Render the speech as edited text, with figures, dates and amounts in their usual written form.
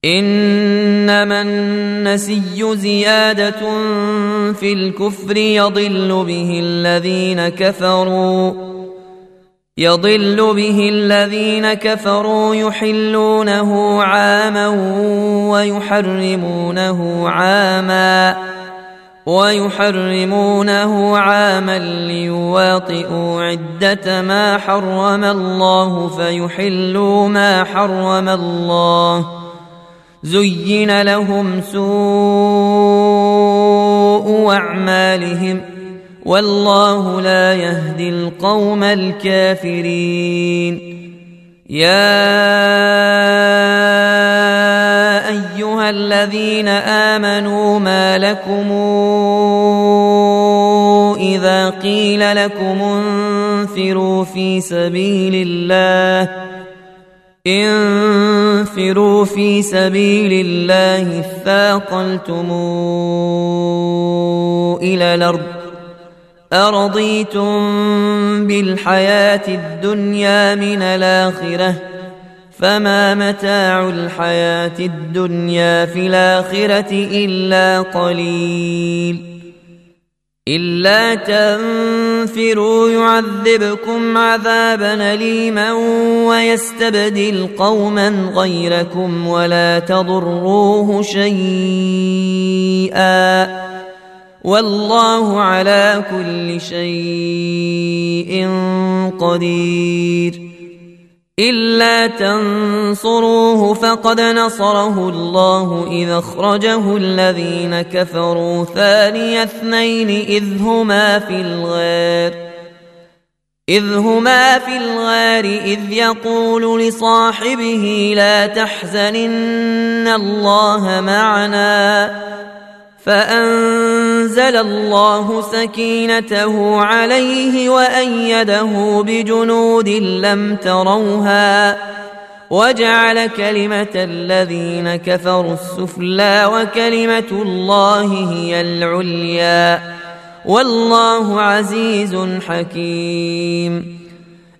إنما النسي زيادة في الكفر يضل به الذين كفروا يحلونه عاما ويحرمونه عاما ليواطئوا عدة ما حرم الله فيحلوا ما حرم الله. زين لهم سوء أعمالهم والله لا يهدي القوم الكافرين. يا أيها الذين آمنوا ما لكم إذا قيل لكم انفروا في سبيل الله اثاقلتم إلى الأرض أرضيتم بالحياة الدنيا من الآخرة فما متاع الحياة الدنيا في الآخرة إلا قليل. إلا تنفروا يعذبكم عذابا أليما ويستبدل قوما غيركم ولا تضروه شيئا والله على كل شيء قدير. إلا تنصروه فقد نصره الله إذ أخرجه الذين كفروا ثاني اثنين إذ هما في الغار إذ يقول لصاحبه لا تحزن إن الله معنا فأنزل الله سكينته عليه وأيده بجنود لم تروها وجعل كلمة الذين كفروا السفلى وكلمة الله هي العليا والله عزيز حكيم.